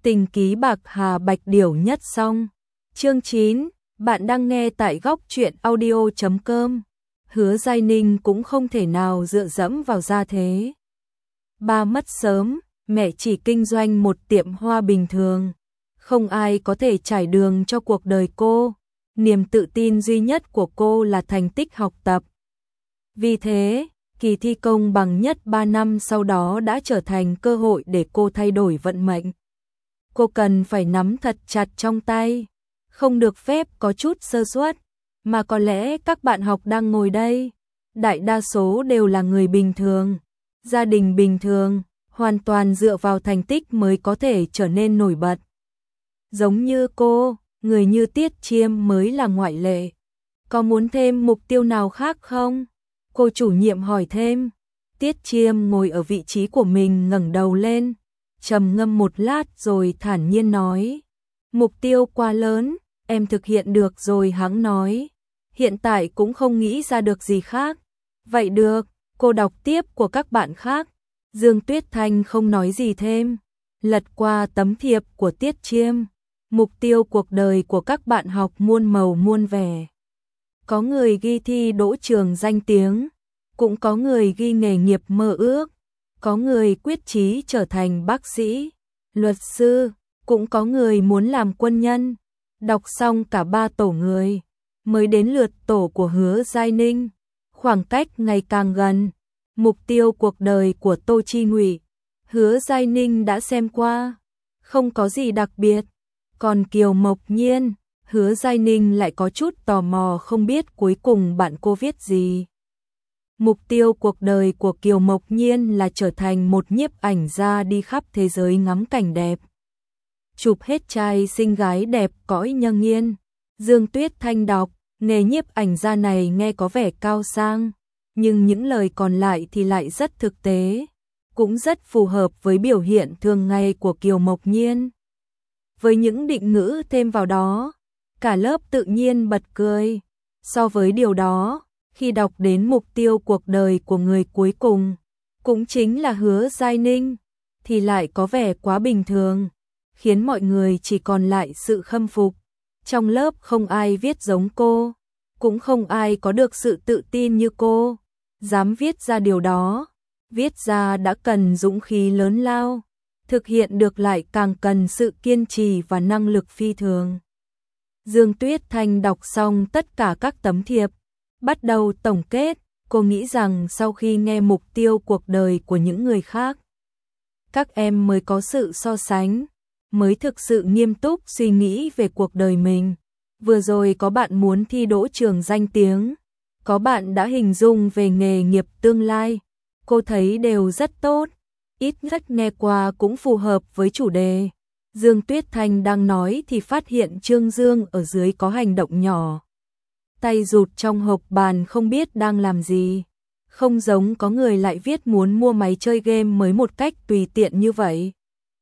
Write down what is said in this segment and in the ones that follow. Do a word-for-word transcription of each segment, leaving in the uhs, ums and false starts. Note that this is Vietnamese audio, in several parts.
Tình ký bạc hà bạch điểu nhất song. Chương chín, bạn đang nghe tại góc truyện audio chấm com. Hứa Giai Ninh cũng không thể nào dựa dẫm vào gia thế. Ba mất sớm, mẹ chỉ kinh doanh một tiệm hoa bình thường. Không ai có thể trải đường cho cuộc đời cô. Niềm tự tin duy nhất của cô là thành tích học tập. Vì thế, kỳ thi công bằng nhất ba năm sau đó đã trở thành cơ hội để cô thay đổi vận mệnh. Cô cần phải nắm thật chặt trong tay, không được phép có chút sơ suất, mà có lẽ các bạn học đang ngồi đây, đại đa số đều là người bình thường, gia đình bình thường, hoàn toàn dựa vào thành tích mới có thể trở nên nổi bật. Giống như cô, người như Tiết Chiêm mới là ngoại lệ. Có muốn thêm mục tiêu nào khác không? Cô chủ nhiệm hỏi thêm. Tiết Chiêm ngồi ở vị trí của mình ngẩng đầu lên, trầm ngâm một lát rồi thản nhiên nói. Mục tiêu quá lớn, em thực hiện được rồi hắn nói. Hiện tại cũng không nghĩ ra được gì khác. Vậy được, cô đọc tiếp của các bạn khác. Dương Tuyết Thanh không nói gì thêm. Lật qua tấm thiệp của Tiết Chiêm. Mục tiêu cuộc đời của các bạn học muôn màu muôn vẻ. Có người ghi thi đỗ trường danh tiếng, cũng có người ghi nghề nghiệp mơ ước, có người quyết chí trở thành bác sĩ, luật sư, cũng có người muốn làm quân nhân. Đọc xong cả ba tổ người, mới đến lượt tổ của Hứa Giai Ninh. Khoảng cách ngày càng gần, mục tiêu cuộc đời của Tô Chi Ngụy, Hứa Giai Ninh đã xem qua, không có gì đặc biệt. Còn Kiều Mộc Nhiên, Hứa Giai Ninh lại có chút tò mò không biết cuối cùng bạn cô viết gì. Mục tiêu cuộc đời của Kiều Mộc Nhiên là trở thành một nhiếp ảnh gia đi khắp thế giới ngắm cảnh đẹp. Chụp hết trai xinh gái đẹp cõi nhân nghiên. Dương Tuyết Thanh đọc, nghề nhiếp ảnh gia này nghe có vẻ cao sang, nhưng những lời còn lại thì lại rất thực tế, cũng rất phù hợp với biểu hiện thường ngày của Kiều Mộc Nhiên. Với những định ngữ thêm vào đó, cả lớp tự nhiên bật cười. So với điều đó, khi đọc đến mục tiêu cuộc đời của người cuối cùng, cũng chính là Hứa Giai Ninh, thì lại có vẻ quá bình thường, khiến mọi người chỉ còn lại sự khâm phục. Trong lớp không ai viết giống cô, cũng không ai có được sự tự tin như cô, dám viết ra điều đó. Viết ra đã cần dũng khí lớn lao, thực hiện được lại càng cần sự kiên trì và năng lực phi thường. Dương Tuyết Thanh đọc xong tất cả các tấm thiệp, bắt đầu tổng kết. Cô nghĩ rằng sau khi nghe mục tiêu cuộc đời của những người khác, các em mới có sự so sánh, mới thực sự nghiêm túc suy nghĩ về cuộc đời mình. Vừa rồi có bạn muốn thi đỗ trường danh tiếng, có bạn đã hình dung về nghề nghiệp tương lai, cô thấy đều rất tốt, ít nhất nghe qua cũng phù hợp với chủ đề. Dương Tuyết Thanh đang nói thì phát hiện Trương Dương ở dưới có hành động nhỏ. Tay rụt trong hộp bàn không biết đang làm gì. Không giống có người lại viết muốn mua máy chơi game mới một cách tùy tiện như vậy.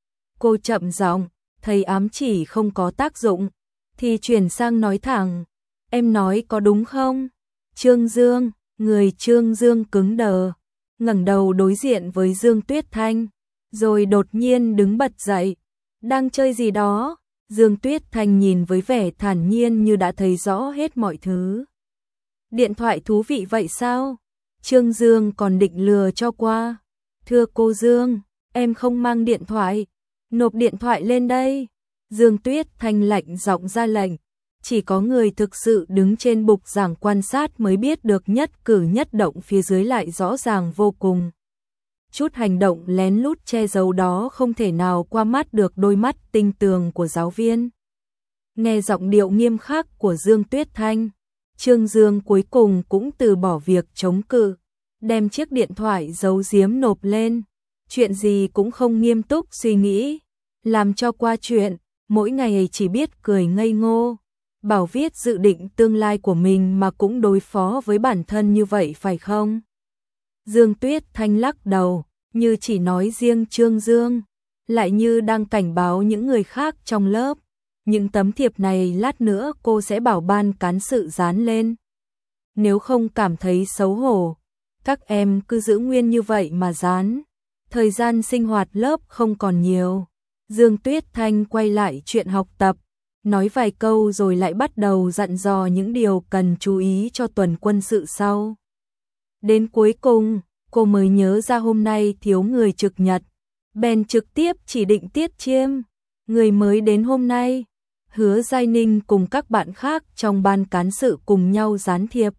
Cô chậm giọng, thấy ám chỉ không có tác dụng, thì chuyển sang nói thẳng. Em nói có đúng không? Trương Dương, người Trương Dương cứng đờ, ngẩng đầu đối diện với Dương Tuyết Thanh, rồi đột nhiên đứng bật dậy. Đang chơi gì đó? Dương Tuyết Thanh nhìn với vẻ thản nhiên như đã thấy rõ hết mọi thứ. Điện thoại thú vị vậy sao? Trương Dương còn định lừa cho qua. Thưa cô Dương, em không mang điện thoại. Nộp điện thoại lên đây. Dương Tuyết Thanh lạnh giọng ra lệnh. Chỉ có người thực sự đứng trên bục giảng quan sát mới biết được nhất cử nhất động phía dưới lại rõ ràng vô cùng. Chút hành động lén lút che giấu đó không thể nào qua mắt được đôi mắt tinh tường của giáo viên. Nghe giọng điệu nghiêm khắc của Dương Tuyết Thanh, Trương Dương cuối cùng cũng từ bỏ việc chống cự, đem chiếc điện thoại giấu giếm nộp lên. Chuyện gì cũng không nghiêm túc suy nghĩ, làm cho qua chuyện, mỗi ngày chỉ biết cười ngây ngô. Bảo viết dự định tương lai của mình mà cũng đối phó với bản thân như vậy phải không? Dương Tuyết Thanh lắc đầu, như chỉ nói riêng Trương Dương, lại như đang cảnh báo những người khác trong lớp. Những tấm thiệp này lát nữa cô sẽ bảo ban cán sự dán lên. Nếu không cảm thấy xấu hổ, các em cứ giữ nguyên như vậy mà dán. Thời gian sinh hoạt lớp không còn nhiều. Dương Tuyết Thanh quay lại chuyện học tập, nói vài câu rồi lại bắt đầu dặn dò những điều cần chú ý cho tuần quân sự sau. Đến cuối cùng, cô mới nhớ ra hôm nay thiếu người trực nhật, bèn trực tiếp chỉ định Tiết Chiêm, người mới đến hôm nay. Hứa Giai Ninh cùng các bạn khác trong ban cán sự cùng nhau gián thiệp.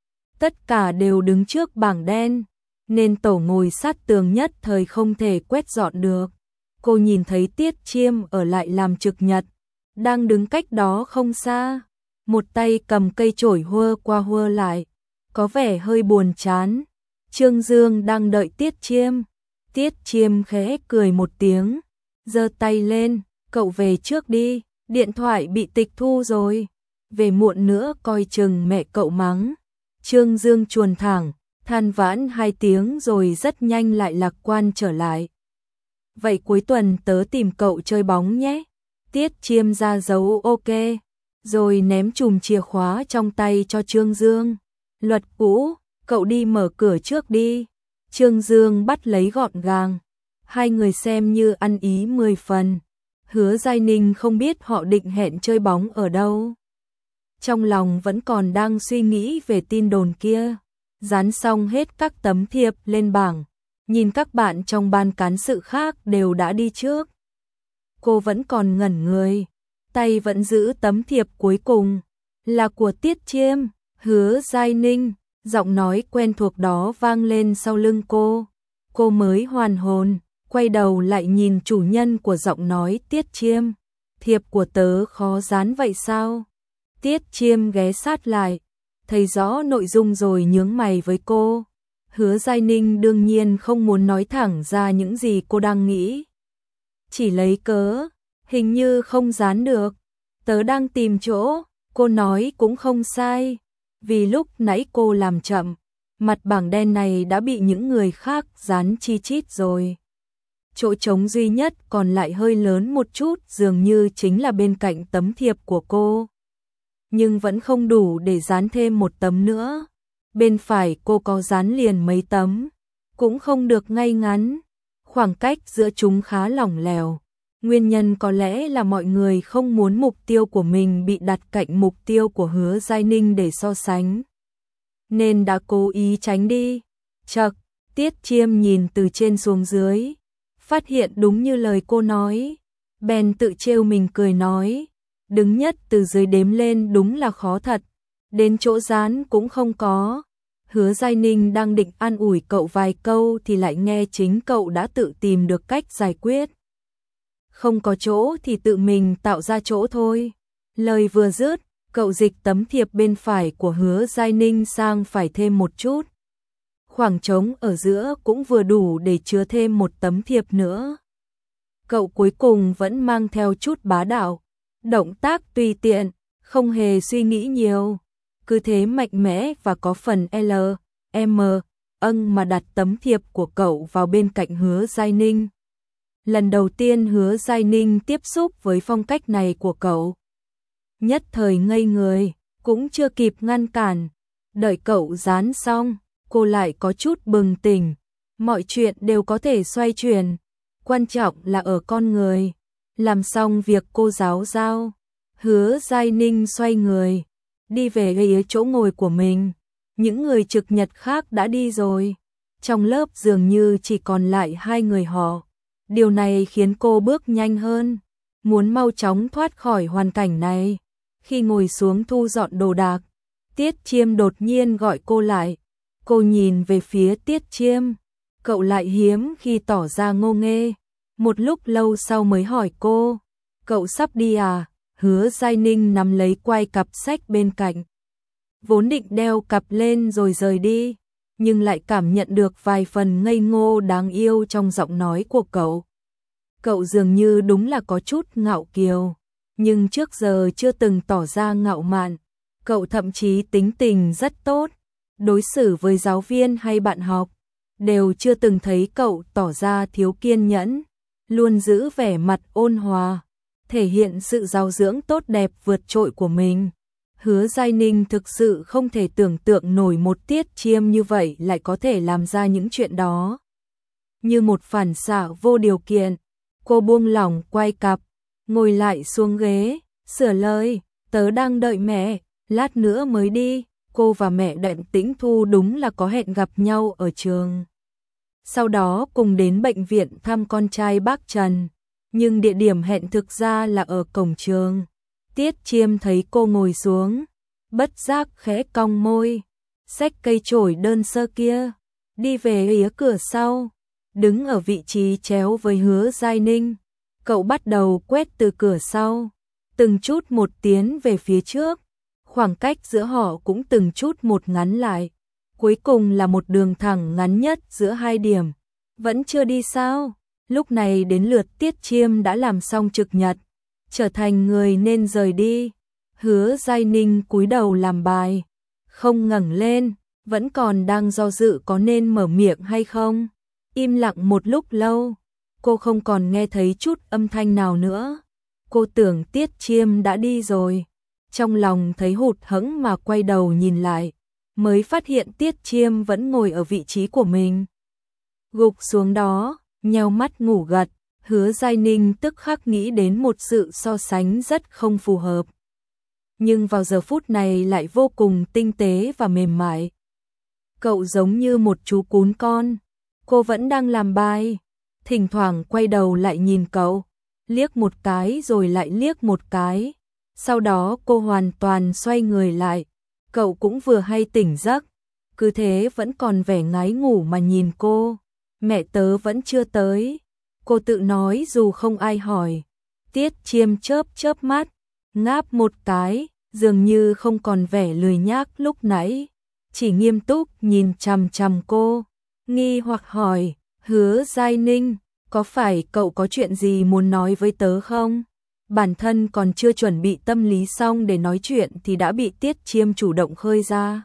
Tất cả đều đứng trước bảng đen, nên tổ ngồi sát tường nhất thời không thể quét dọn được. Cô nhìn thấy Tiết Chiêm ở lại làm trực nhật, đang đứng cách đó không xa, một tay cầm cây chổi hơ qua hơ lại, có vẻ hơi buồn chán. Trương Dương đang đợi Tiết Chiêm. Tiết Chiêm khẽ cười một tiếng, giơ tay lên, cậu về trước đi, điện thoại bị tịch thu rồi, về muộn nữa coi chừng mẹ cậu mắng. Trương Dương chuồn thẳng, than vãn hai tiếng rồi rất nhanh lại lạc quan trở lại. Vậy cuối tuần tớ tìm cậu chơi bóng nhé. Tiết Chiêm ra dấu ok, rồi ném chùm chìa khóa trong tay cho Trương Dương. Luật cũ, cậu đi mở cửa trước đi. Trương Dương bắt lấy gọn gàng. Hai người xem như ăn ý mười phần. Hứa Giai Ninh không biết họ định hẹn chơi bóng ở đâu. Trong lòng vẫn còn đang suy nghĩ về tin đồn kia. Dán xong hết các tấm thiệp lên bảng, nhìn các bạn trong ban cán sự khác đều đã đi trước. Cô vẫn còn ngẩn người, tay vẫn giữ tấm thiệp cuối cùng, là của Tiết Chiêm. Hứa Giai Ninh, giọng nói quen thuộc đó vang lên sau lưng cô. Cô mới hoàn hồn, quay đầu lại nhìn chủ nhân của giọng nói Tiết Chiêm. Thiệp của tớ khó dán vậy sao? Tiết Chiêm ghé sát lại, thấy rõ nội dung rồi nhướng mày với cô. Hứa Giai Ninh đương nhiên không muốn nói thẳng ra những gì cô đang nghĩ. Chỉ lấy cớ, hình như không dán được. Tớ đang tìm chỗ, cô nói cũng không sai. Vì lúc nãy cô làm chậm, mặt bảng đen này đã bị những người khác dán chi chít rồi. Chỗ trống duy nhất còn lại hơi lớn một chút, dường như chính là bên cạnh tấm thiệp của cô. Nhưng vẫn không đủ để dán thêm một tấm nữa. Bên phải cô có dán liền mấy tấm, cũng không được ngay ngắn. Khoảng cách giữa chúng khá lỏng lẻo. Nguyên nhân có lẽ là mọi người không muốn mục tiêu của mình bị đặt cạnh mục tiêu của Hứa Giai Ninh để so sánh, nên đã cố ý tránh đi. Chậc, Tiết Chiêm nhìn từ trên xuống dưới, phát hiện đúng như lời cô nói, bèn tự trêu mình cười nói, đứng nhất từ dưới đếm lên đúng là khó thật, đến chỗ dán cũng không có. Hứa Giai Ninh đang định an ủi cậu vài câu thì lại nghe chính cậu đã tự tìm được cách giải quyết. Không có chỗ thì tự mình tạo ra chỗ thôi. Lời vừa dứt, cậu dịch tấm thiệp bên phải của Hứa Giai Ninh sang phải thêm một chút. Khoảng trống ở giữa cũng vừa đủ để chứa thêm một tấm thiệp nữa. Cậu cuối cùng vẫn mang theo chút bá đạo, động tác tùy tiện, không hề suy nghĩ nhiều. Cứ thế mạnh mẽ và có phần L, M, âng mà đặt tấm thiệp của cậu vào bên cạnh Hứa Giai Ninh. Lần đầu tiên Hứa Giai Ninh tiếp xúc với phong cách này của cậu. Nhất thời ngây người, cũng chưa kịp ngăn cản. Đợi cậu dán xong, cô lại có chút bừng tỉnh. Mọi chuyện đều có thể xoay chuyển. Quan trọng là ở con người. Làm xong việc cô giáo giao, Hứa Giai Ninh xoay người, đi về ghế chỗ ngồi của mình. Những người trực nhật khác đã đi rồi. Trong lớp dường như chỉ còn lại hai người họ. Điều này khiến cô bước nhanh hơn, muốn mau chóng thoát khỏi hoàn cảnh này. Khi ngồi xuống thu dọn đồ đạc, Tiết Chiêm đột nhiên gọi cô lại. Cô nhìn về phía Tiết Chiêm, cậu lại hiếm khi tỏ ra ngô nghê. Một lúc lâu sau mới hỏi cô, cậu sắp đi à? Hứa Giai Ninh nắm lấy quai cặp sách bên cạnh. Vốn định đeo cặp lên rồi rời đi, nhưng lại cảm nhận được vài phần ngây ngô đáng yêu trong giọng nói của cậu. Cậu dường như đúng là có chút ngạo kiều, nhưng trước giờ chưa từng tỏ ra ngạo mạn. Cậu thậm chí tính tình rất tốt, đối xử với giáo viên hay bạn học, đều chưa từng thấy cậu tỏ ra thiếu kiên nhẫn, luôn giữ vẻ mặt ôn hòa, thể hiện sự giáo dưỡng tốt đẹp vượt trội của mình. Hứa Giai Ninh thực sự không thể tưởng tượng nổi một Tiết Chiêm như vậy lại có thể làm ra những chuyện đó. Như một phản xạ vô điều kiện, Cô buông lỏng quay cặp, ngồi lại xuống ghế, sửa lời, tớ đang đợi mẹ, lát nữa mới đi. Cô và mẹ Đặng Tĩnh Thu đúng là có hẹn gặp nhau ở trường. Sau đó cùng đến bệnh viện thăm con trai bác Trần, nhưng địa điểm hẹn thực ra là ở cổng trường. Tiết Chiêm thấy cô ngồi xuống, bất giác khẽ cong môi, xách cây chổi đơn sơ kia, đi về phía cửa sau, đứng ở vị trí chéo với Hứa Giai Ninh. Cậu bắt đầu quét từ cửa sau, từng chút một tiến về phía trước, khoảng cách giữa họ cũng từng chút một ngắn lại, cuối cùng là một đường thẳng ngắn nhất giữa hai điểm. Vẫn chưa đi sao? Lúc này đến lượt Tiết Chiêm đã làm xong trực nhật, trở thành người nên rời đi. Hứa Giai Ninh cúi đầu làm bài, không ngẩng lên, vẫn còn đang do dự có nên mở miệng hay không. Im lặng một lúc lâu, cô không còn nghe thấy chút âm thanh nào nữa. Cô tưởng Tiết Chiêm đã đi rồi, trong lòng thấy hụt hẫng mà quay đầu nhìn lại, mới phát hiện Tiết Chiêm vẫn ngồi ở vị trí của mình. Gục xuống đó, nheo mắt ngủ gật. Hứa Giai Ninh tức khắc nghĩ đến một sự so sánh rất không phù hợp, nhưng vào giờ phút này lại vô cùng tinh tế và mềm mại. Cậu giống như một chú cún con. Cô vẫn đang làm bài, thỉnh thoảng quay đầu lại nhìn cậu, liếc một cái rồi lại liếc một cái. Sau đó cô hoàn toàn xoay người lại, cậu cũng vừa hay tỉnh giấc, cứ thế vẫn còn vẻ ngái ngủ mà nhìn cô. Mẹ tớ vẫn chưa tới, cô tự nói dù không ai hỏi. Tiết Chiêm chớp chớp mắt, ngáp một cái, dường như không còn vẻ lười nhác lúc nãy, chỉ nghiêm túc nhìn chằm chằm cô, nghi hoặc hỏi, Hứa Giai Ninh, có phải cậu có chuyện gì muốn nói với tớ không? Bản thân còn chưa chuẩn bị tâm lý xong để nói chuyện thì đã bị Tiết Chiêm chủ động khơi ra.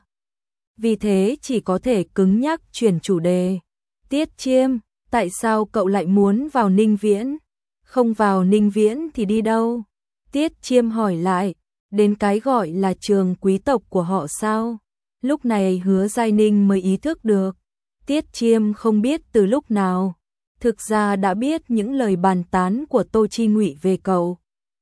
Vì thế chỉ có thể cứng nhắc chuyển chủ đề. Tiết Chiêm, tại sao cậu lại muốn vào Ninh Viễn? Không vào Ninh Viễn thì đi đâu? Tiết Chiêm hỏi lại, đến cái gọi là trường quý tộc của họ sao? Lúc này Hứa Giai Ninh mới ý thức được. Tiết Chiêm không biết từ lúc nào, thực ra đã biết những lời bàn tán của Tô Chi Ngụy về cậu.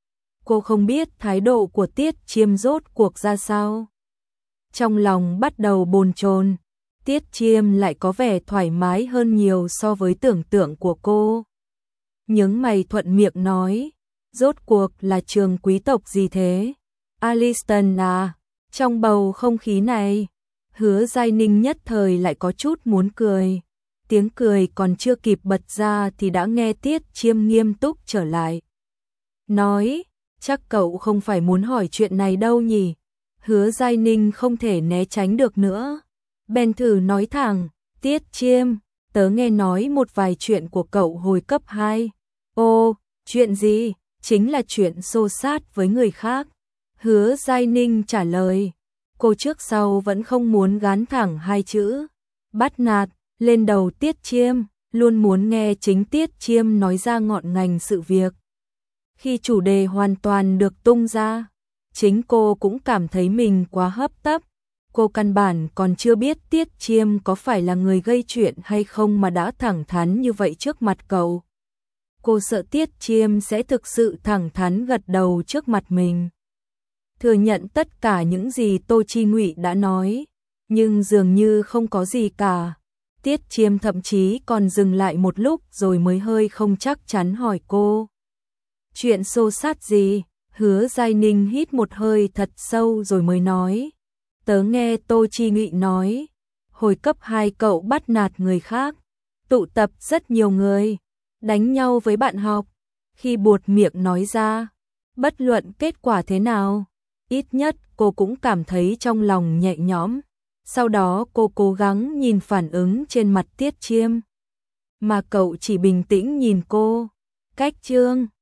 Cô không biết thái độ của Tiết Chiêm rốt cuộc ra sao. Trong lòng bắt đầu bồn chồn. Tiết Chiêm lại có vẻ thoải mái hơn nhiều so với tưởng tượng của cô. Nhướng mày thuận miệng nói, rốt cuộc là trường quý tộc gì thế? Aliston à? Trong bầu không khí này, Hứa Giai Ninh nhất thời lại có chút muốn cười. Tiếng cười còn chưa kịp bật ra thì đã nghe Tiết Chiêm nghiêm túc trở lại. Nói, chắc cậu không phải muốn hỏi chuyện này đâu nhỉ? Hứa Giai Ninh không thể né tránh được nữa. Bèn thử nói thẳng, Tiết Chiêm, tớ nghe nói một vài chuyện của cậu hồi cấp hai. Ô, chuyện gì? Chính là chuyện xô xát với người khác. Hứa Giai Ninh trả lời, cô trước sau vẫn không muốn gán thẳng hai chữ bắt nạt lên đầu Tiết Chiêm, luôn muốn nghe chính Tiết Chiêm nói ra ngọn ngành sự việc. Khi chủ đề hoàn toàn được tung ra, chính cô cũng cảm thấy mình quá hấp tấp. Cô căn bản còn chưa biết Tiết Chiêm có phải là người gây chuyện hay không mà đã thẳng thắn như vậy trước mặt cậu. Cô sợ Tiết Chiêm sẽ thực sự thẳng thắn gật đầu trước mặt mình, thừa nhận tất cả những gì Tô Chi Ngụy đã nói, nhưng dường như không có gì cả. Tiết Chiêm thậm chí còn dừng lại một lúc rồi mới hơi không chắc chắn hỏi cô. Chuyện xô xát gì? Hứa Giai Ninh hít một hơi thật sâu rồi mới nói. Tớ nghe Tô Chi Ngụy nói, hồi cấp hai cậu bắt nạt người khác, tụ tập rất nhiều người, đánh nhau với bạn học. Khi buột miệng nói ra, bất luận kết quả thế nào, ít nhất cô cũng cảm thấy trong lòng nhẹ nhõm. Sau đó cô cố gắng nhìn phản ứng trên mặt Tiết Chiêm, mà cậu chỉ bình tĩnh nhìn cô. Cách chương